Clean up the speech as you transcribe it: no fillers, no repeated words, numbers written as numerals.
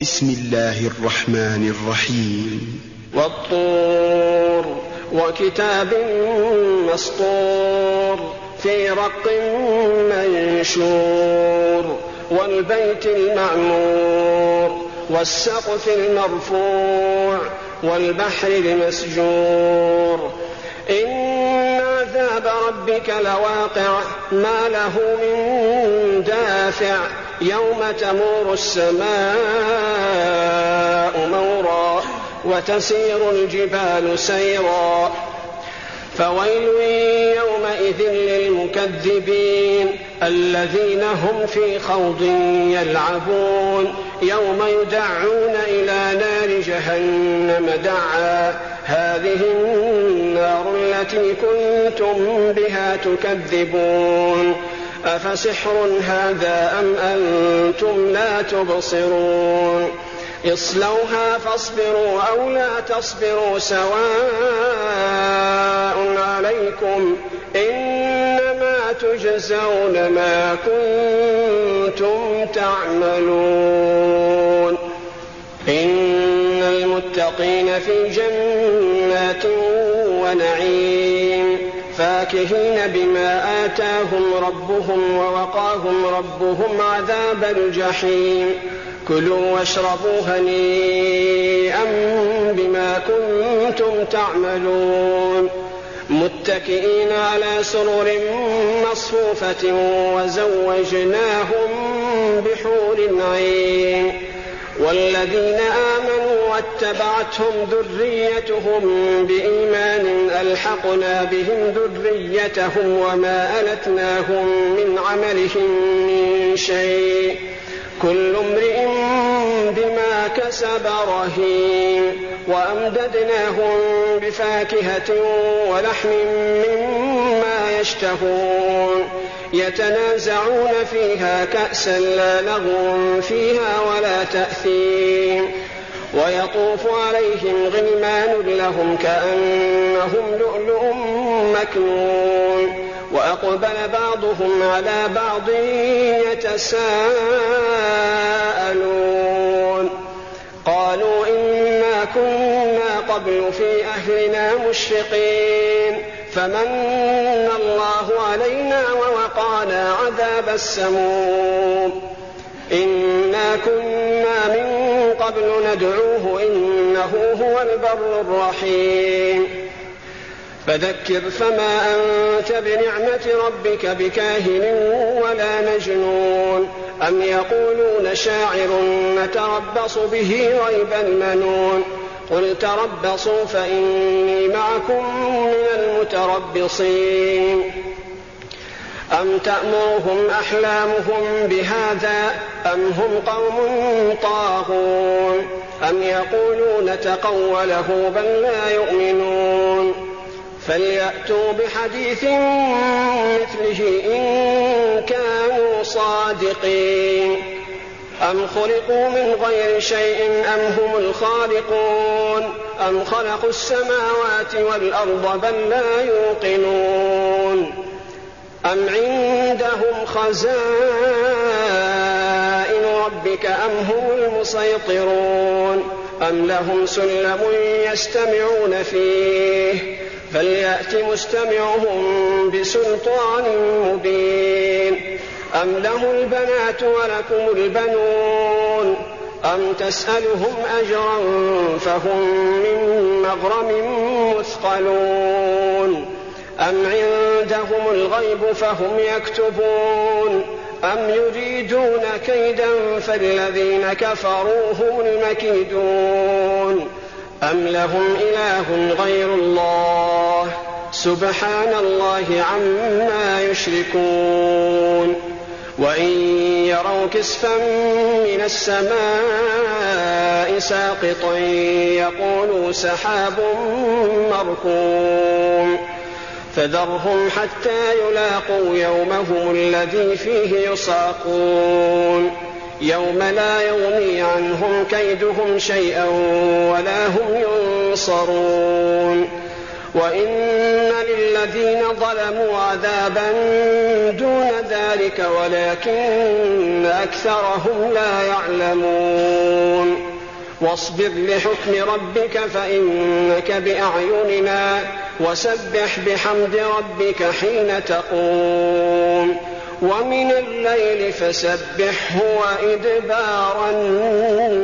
بسم الله الرحمن الرحيم والطور وكتاب مسطور في رق منشور والبيت المعمور والسقف المرفوع والبحر المسجور إن عذاب ربك لواقع ما له من دافع يوم تمور السماء مورا وتسير الجبال سيرا فويل يومئذ للمكذبين الذين هم في خوض يلعبون يوم يدعون إلى نار جهنم دعا هذه النار التي كنتم بها تكذبون أفسحر هذا أم أنتم لا تبصرون اصلوها فاصبروا أو لا تصبروا سواء عليكم إنما تجزون ما كنتم تعملون إن المتقين في جنات ونعيم فاكهين بما آتاهم ربهم ووقاهم ربهم عذاب الجحيم كلوا واشربوا هنيئا بما كنتم تعملون متكئين على سرر مصفوفة وزوجناهم بحور عين والذين آمنوا واتبعتهم ذريتهم بإيمان ألحقنا بهم ذريتهم وما ألتناهم من عملهم من شيء كل امرئ بما كسب رهين وأمددناهم بفاكهة ولحم مما يشتهون يتنازعون فيها كأسا لا لغو فيها ولا تأثيم ويطوف عليهم غلمان لهم كأنهم لؤلؤ مكنون وأقبل بعضهم على بعض يتساءلون قالوا إنا كنا قبل في أهلنا مشفقين فمن الله علينا ووقانا عذاب السموم إنا كنا من قبل ندعوه إنه هو البر الرحيم فذكر فما أنت بنعمة ربك بكاهن ولا مجنون أم يقولون شاعر نتربص به ريب المنون قل تربصوا فإني معكم من المتربصين أم تأمرهم أحلامهم بهذا أم هم قوم طاغون أم يقولون تقوله بل لا يؤمنون فليأتوا بحديث مثله إن كانوا صادقين أم خلقوا من غير شيء أم هم الخالقون أم خلقوا السماوات والأرض بل لا يوقنون أم عندهم خزائن ربك أم هم المسيطرون أم لهم سلم يستمعون فيه فليأت مستمعهم بسلطان مبين أم له البنات ولكم البنون أم تسألهم أجرا فهم من مغرم مثقلون أم عندهم الغيب فهم يكتبون أم يريدون كيدا فالذين كفروا هم المكيدون أم لهم إله غير الله سبحان الله عما يشركون وإن يروا كسفا من السماء ساقطا يقولوا سحاب مركوم فذرهم حتى يلاقوا يومهم الذي فيه يصاقون يوم لا يغني عنهم كيدهم شيئا ولا هم ينصرون وإن للذين ظلموا عذابا دون ذلك ولكن أكثرهم لا يعلمون واصبر لحكم ربك فإنك بأعيننا وسبح بحمد ربك حين تقوم ومن الليل فسبحه وإدبار النجوم.